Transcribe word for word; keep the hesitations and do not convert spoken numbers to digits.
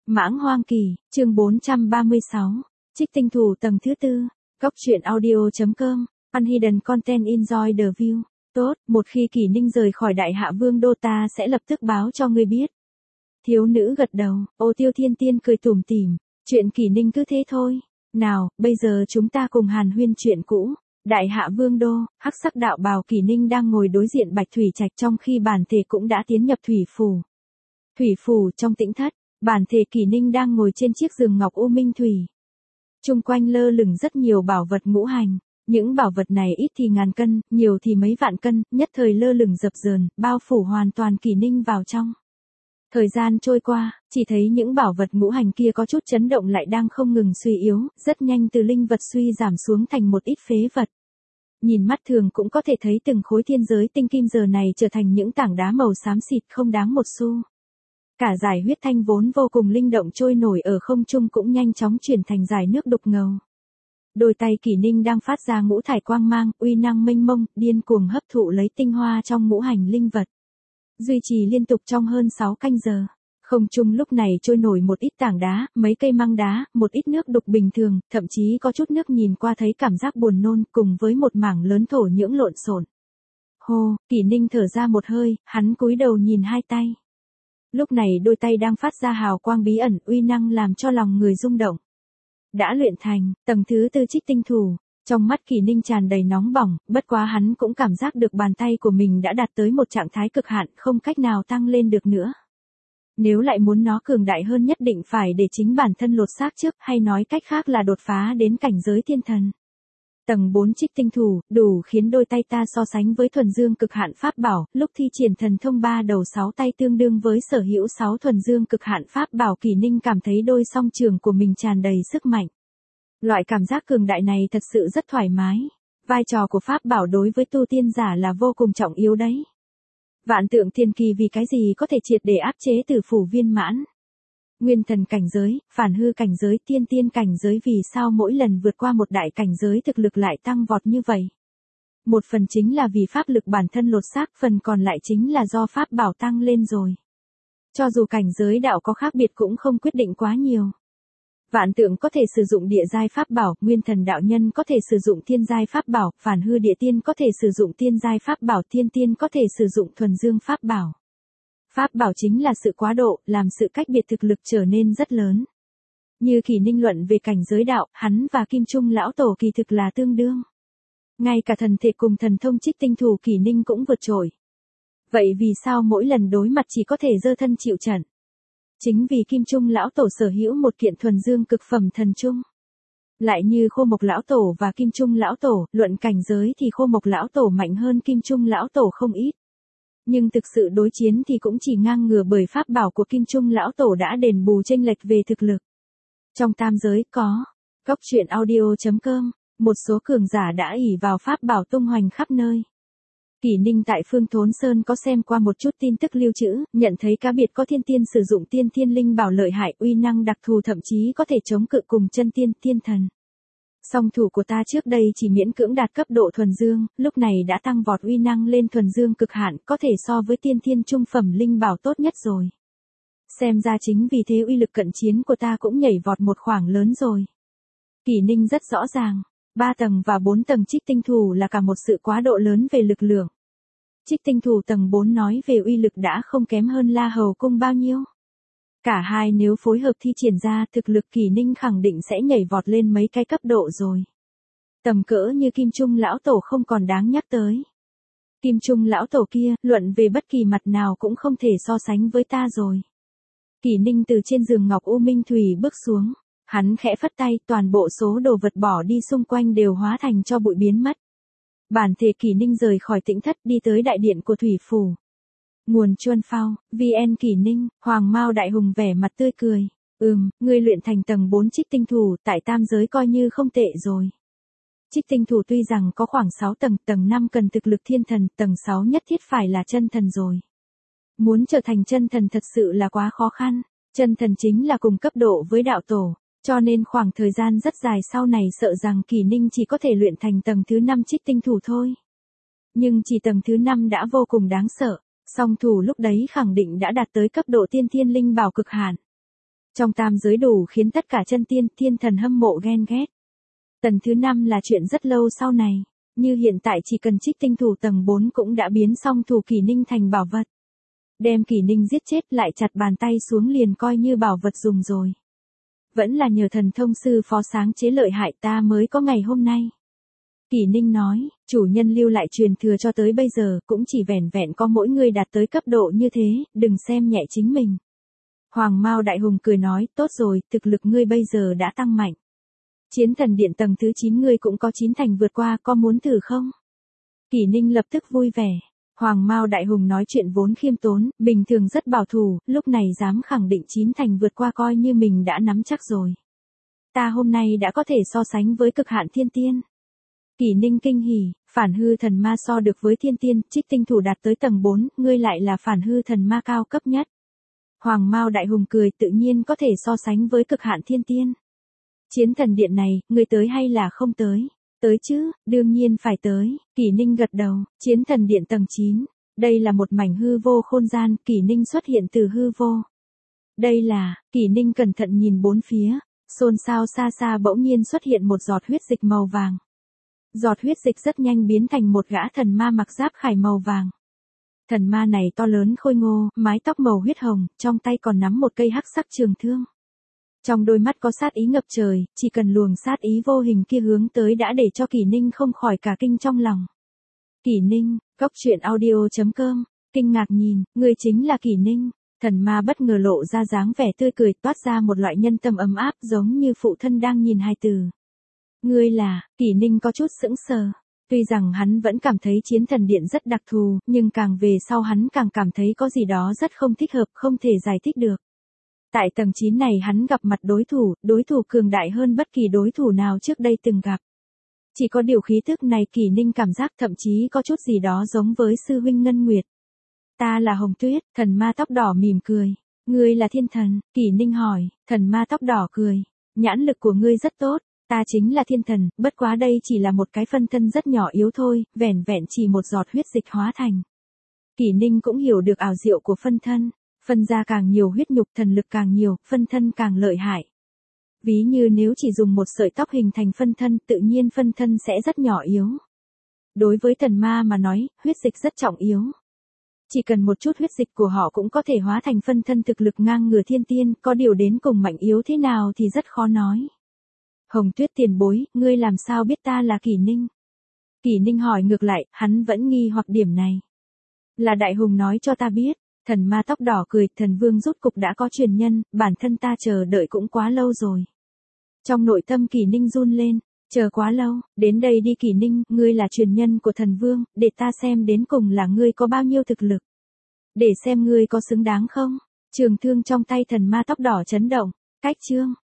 Mãng hoang kỳ, chương bốn trăm ba mươi sáu. Trích tinh thủ tầng thứ tư. Góc truyện audio.com. Unhidden content enjoy the view. Tốt, một khi Kỷ Ninh rời khỏi Đại Hạ Vương đô ta sẽ lập tức báo cho ngươi biết. Thiếu nữ gật đầu, Ô Tiêu Thiên Tiên cười tủm tỉm. Chuyện Kỷ Ninh cứ thế thôi. Nào, bây giờ chúng ta cùng hàn huyên chuyện cũ. Đại Hạ Vương đô, hắc sắc đạo bào Kỷ Ninh đang ngồi đối diện Bạch Thủy Trạch trong khi bản thể cũng đã tiến nhập thủy phủ. Thủy phủ trong tĩnh thất. Bản thể Kỷ Ninh đang ngồi trên chiếc giường ngọc u minh thủy. Trung quanh lơ lửng rất nhiều bảo vật ngũ hành, những bảo vật này ít thì ngàn cân, nhiều thì mấy vạn cân, nhất thời lơ lửng dập dờn, bao phủ hoàn toàn Kỷ Ninh vào trong. Thời gian trôi qua, chỉ thấy những bảo vật ngũ hành kia có chút chấn động lại đang không ngừng suy yếu, rất nhanh từ linh vật suy giảm xuống thành một ít phế vật. Nhìn mắt thường cũng có thể thấy từng khối thiên giới tinh kim giờ này trở thành những tảng đá màu xám xịt không đáng một xu. Cả dải huyết thanh vốn vô cùng linh động trôi nổi ở không trung cũng nhanh chóng chuyển thành dải nước đục ngầu. Đôi tay Kỷ Ninh đang phát ra ngũ thải quang mang, uy năng mênh mông, điên cuồng hấp thụ lấy tinh hoa trong ngũ hành linh vật. Duy trì liên tục trong hơn sáu canh giờ. Không trung lúc này trôi nổi một ít tảng đá, mấy cây măng đá, một ít nước đục bình thường, thậm chí có chút nước nhìn qua thấy cảm giác buồn nôn cùng với một mảng lớn thổ nhưỡng lộn xộn. Hô, Kỷ Ninh thở ra một hơi, hắn cúi đầu nhìn hai tay. Lúc này đôi tay đang phát ra hào quang bí ẩn uy năng làm cho lòng người rung động. Đã luyện thành, tầng thứ tư trích tinh thủ, trong mắt Kỷ Ninh tràn đầy nóng bỏng, bất quá hắn cũng cảm giác được bàn tay của mình đã đạt tới một trạng thái cực hạn, không cách nào tăng lên được nữa. Nếu lại muốn nó cường đại hơn nhất định phải để chính bản thân lột xác trước, hay nói cách khác là đột phá đến cảnh giới thiên thần. Tầng bốn trích tinh thủ, đủ khiến đôi tay ta so sánh với thuần dương cực hạn pháp bảo, lúc thi triển thần thông ba đầu sáu tay tương đương với sở hữu sáu thuần dương cực hạn pháp bảo. Kỷ Ninh cảm thấy đôi song trường của mình tràn đầy sức mạnh. Loại cảm giác cường đại này thật sự rất thoải mái. Vai trò của pháp bảo đối với tu tiên giả là vô cùng trọng yếu đấy. Vạn tượng thiên kỳ vì cái gì có thể triệt để áp chế tử phủ viên mãn. Nguyên thần cảnh giới, phản hư cảnh giới, tiên tiên cảnh giới vì sao mỗi lần vượt qua một đại cảnh giới thực lực lại tăng vọt như vậy? Một phần chính là vì pháp lực bản thân lột xác, phần còn lại chính là do pháp bảo tăng lên rồi. Cho dù cảnh giới đạo có khác biệt cũng không quyết định quá nhiều. Vạn tượng có thể sử dụng địa giai pháp bảo, nguyên thần đạo nhân có thể sử dụng thiên giai pháp bảo, phản hư địa tiên có thể sử dụng tiên giai pháp bảo, thiên tiên có thể sử dụng thuần dương pháp bảo. Pháp bảo chính là sự quá độ, làm sự cách biệt thực lực trở nên rất lớn. Như Kỷ Ninh luận về cảnh giới đạo, hắn và Kim Trung lão tổ kỳ thực là tương đương. Ngay cả thần thể cùng thần thông trích tinh thủ Kỷ Ninh cũng vượt trội. Vậy vì sao mỗi lần đối mặt chỉ có thể giơ thân chịu trận? Chính vì Kim Trung lão tổ sở hữu một kiện thuần dương cực phẩm thần trung. Lại như Khô Mộc lão tổ và Kim Trung lão tổ, luận cảnh giới thì Khô Mộc lão tổ mạnh hơn Kim Trung lão tổ không ít. Nhưng thực sự đối chiến thì cũng chỉ ngang ngửa bởi pháp bảo của Kim Trung lão tổ đã đền bù chênh lệch về thực lực. Trong tam giới có, góc truyện audio.com, một số cường giả đã ỷ vào pháp bảo tung hoành khắp nơi. Kỷ Ninh tại Phương Thốn Sơn có xem qua một chút tin tức lưu trữ, nhận thấy cá biệt có thiên tiên sử dụng tiên thiên linh bảo lợi hại uy năng đặc thù thậm chí có thể chống cự cùng chân tiên tiên thần. Song thủ của ta trước đây chỉ miễn cưỡng đạt cấp độ thuần dương, lúc này đã tăng vọt uy năng lên thuần dương cực hạn, có thể so với tiên thiên trung phẩm linh bảo tốt nhất rồi. Xem ra chính vì thế uy lực cận chiến của ta cũng nhảy vọt một khoảng lớn rồi. Kỷ Ninh rất rõ ràng, ba tầng và bốn tầng trích tinh thủ là cả một sự quá độ lớn về lực lượng. Trích tinh thủ tầng bốn nói về uy lực đã không kém hơn La Hầu Cung bao nhiêu. Cả hai nếu phối hợp thi triển ra, thực lực Kỷ Ninh khẳng định sẽ nhảy vọt lên mấy cái cấp độ rồi. Tầm cỡ như Kim Trung lão tổ không còn đáng nhắc tới. Kim Trung lão tổ kia, luận về bất kỳ mặt nào cũng không thể so sánh với ta rồi. Kỷ Ninh từ trên giường ngọc u minh thủy bước xuống, hắn khẽ phất tay, toàn bộ số đồ vật bỏ đi xung quanh đều hóa thành cho bụi biến mất. Bản thể Kỷ Ninh rời khỏi tĩnh thất đi tới đại điện của thủy phủ. Nguồn Chuân Phao, vê en Kỷ Ninh, Hoàng Mao Đại Hùng vẻ mặt tươi cười. Ừm, ngươi luyện thành tầng bốn trích tinh thủ, tại tam giới coi như không tệ rồi. Trích tinh thủ tuy rằng có khoảng sáu tầng, tầng năm cần thực lực thiên thần, tầng sáu nhất thiết phải là chân thần rồi. Muốn trở thành chân thần thật sự là quá khó khăn, chân thần chính là cùng cấp độ với đạo tổ, cho nên khoảng thời gian rất dài sau này sợ rằng Kỷ Ninh chỉ có thể luyện thành tầng thứ năm trích tinh thủ thôi. Nhưng chỉ tầng thứ năm đã vô cùng đáng sợ. Song thủ lúc đấy khẳng định đã đạt tới cấp độ tiên thiên linh bảo cực hạn. Trong tam giới đủ khiến tất cả chân tiên, thiên thần hâm mộ ghen ghét. Tầng thứ năm là chuyện rất lâu sau này, như hiện tại chỉ cần trích tinh thủ tầng bốn cũng đã biến xong thủ Kỷ Ninh thành bảo vật. Đem Kỷ Ninh giết chết lại chặt bàn tay xuống liền coi như bảo vật dùng rồi. Vẫn là nhờ thần thông sư phó sáng chế lợi hại ta mới có ngày hôm nay. Kỷ Ninh nói, chủ nhân lưu lại truyền thừa cho tới bây giờ cũng chỉ vẻn vẹn có mỗi người đạt tới cấp độ như thế, đừng xem nhẹ chính mình. Hoàng Mao Đại Hùng cười nói, tốt rồi, thực lực ngươi bây giờ đã tăng mạnh. Chiến thần điện tầng thứ chín ngươi cũng có chín thành vượt qua, có muốn thử không? Kỷ Ninh lập tức vui vẻ. Hoàng Mao Đại Hùng nói chuyện vốn khiêm tốn, bình thường rất bảo thủ, lúc này dám khẳng định chín thành vượt qua coi như mình đã nắm chắc rồi. Ta hôm nay đã có thể so sánh với cực hạn thiên tiên. Kỷ Ninh kinh hỉ, phản hư thần ma so được với thiên tiên, trích tinh thủ đạt tới tầng bốn, ngươi lại là phản hư thần ma cao cấp nhất. Hoàng Mao Đại Hùng cười, tự nhiên có thể so sánh với cực hạn thiên tiên. Chiến thần điện này, ngươi tới hay là không tới? Tới chứ, đương nhiên phải tới. Kỷ Ninh gật đầu, chiến thần điện tầng chín. Đây là một mảnh hư vô khôn gian, Kỷ Ninh xuất hiện từ hư vô. Đây là, Kỷ Ninh cẩn thận nhìn bốn phía, xôn xao xa xa bỗng nhiên xuất hiện một giọt huyết dịch màu vàng. Giọt huyết dịch rất nhanh biến thành một gã thần ma mặc giáp khải màu vàng. Thần ma này to lớn khôi ngô, mái tóc màu huyết hồng, trong tay còn nắm một cây hắc sắc trường thương. Trong đôi mắt có sát ý ngập trời, chỉ cần luồng sát ý vô hình kia hướng tới đã để cho Kỷ Ninh không khỏi cả kinh trong lòng. Kỷ Ninh, góc truyện audio chấm com, kinh ngạc nhìn, ngươi chính là Kỷ Ninh. Thần ma bất ngờ lộ ra dáng vẻ tươi cười, toát ra một loại nhân tâm ấm áp giống như phụ thân đang nhìn hài tử. Ngươi là, Kỷ Ninh có chút sững sờ. Tuy rằng hắn vẫn cảm thấy chiến thần điện rất đặc thù, nhưng càng về sau hắn càng cảm thấy có gì đó rất không thích hợp, không thể giải thích được. Tại tầng chín này hắn gặp mặt đối thủ, đối thủ cường đại hơn bất kỳ đối thủ nào trước đây từng gặp. Chỉ có điều khí thức này Kỷ Ninh cảm giác thậm chí có chút gì đó giống với sư huynh Ngân Nguyệt. Ta là Hồng Tuyết, thần ma tóc đỏ mỉm cười. Ngươi là thiên thần, Kỷ Ninh hỏi, thần ma tóc đỏ cười. Nhãn lực của ngươi rất tốt, ta chính là thiên thần, bất quá đây chỉ là một cái phân thân rất nhỏ yếu thôi, vẻn vẹn chỉ một giọt huyết dịch hóa thành. Kỷ Ninh cũng hiểu được ảo diệu của phân thân. Phân ra càng nhiều huyết nhục thần lực càng nhiều, phân thân càng lợi hại. Ví như nếu chỉ dùng một sợi tóc hình thành phân thân, tự nhiên phân thân sẽ rất nhỏ yếu. Đối với thần ma mà nói, huyết dịch rất trọng yếu. Chỉ cần một chút huyết dịch của họ cũng có thể hóa thành phân thân thực lực ngang ngửa thiên tiên, có điều đến cùng mạnh yếu thế nào thì rất khó nói. Hồng Tuyết tiền bối, ngươi làm sao biết ta là Kỷ Ninh? Kỷ Ninh hỏi ngược lại, hắn vẫn nghi hoặc điểm này. Là Đại Hùng nói cho ta biết. Thần ma tóc đỏ cười, thần vương rốt cục đã có truyền nhân, bản thân ta chờ đợi cũng quá lâu rồi. Trong nội tâm Kỷ Ninh run lên, chờ quá lâu, đến đây đi Kỷ Ninh, ngươi là truyền nhân của thần vương, để ta xem đến cùng là ngươi có bao nhiêu thực lực. Để xem ngươi có xứng đáng không? Trường thương trong tay thần ma tóc đỏ chấn động, cách chương.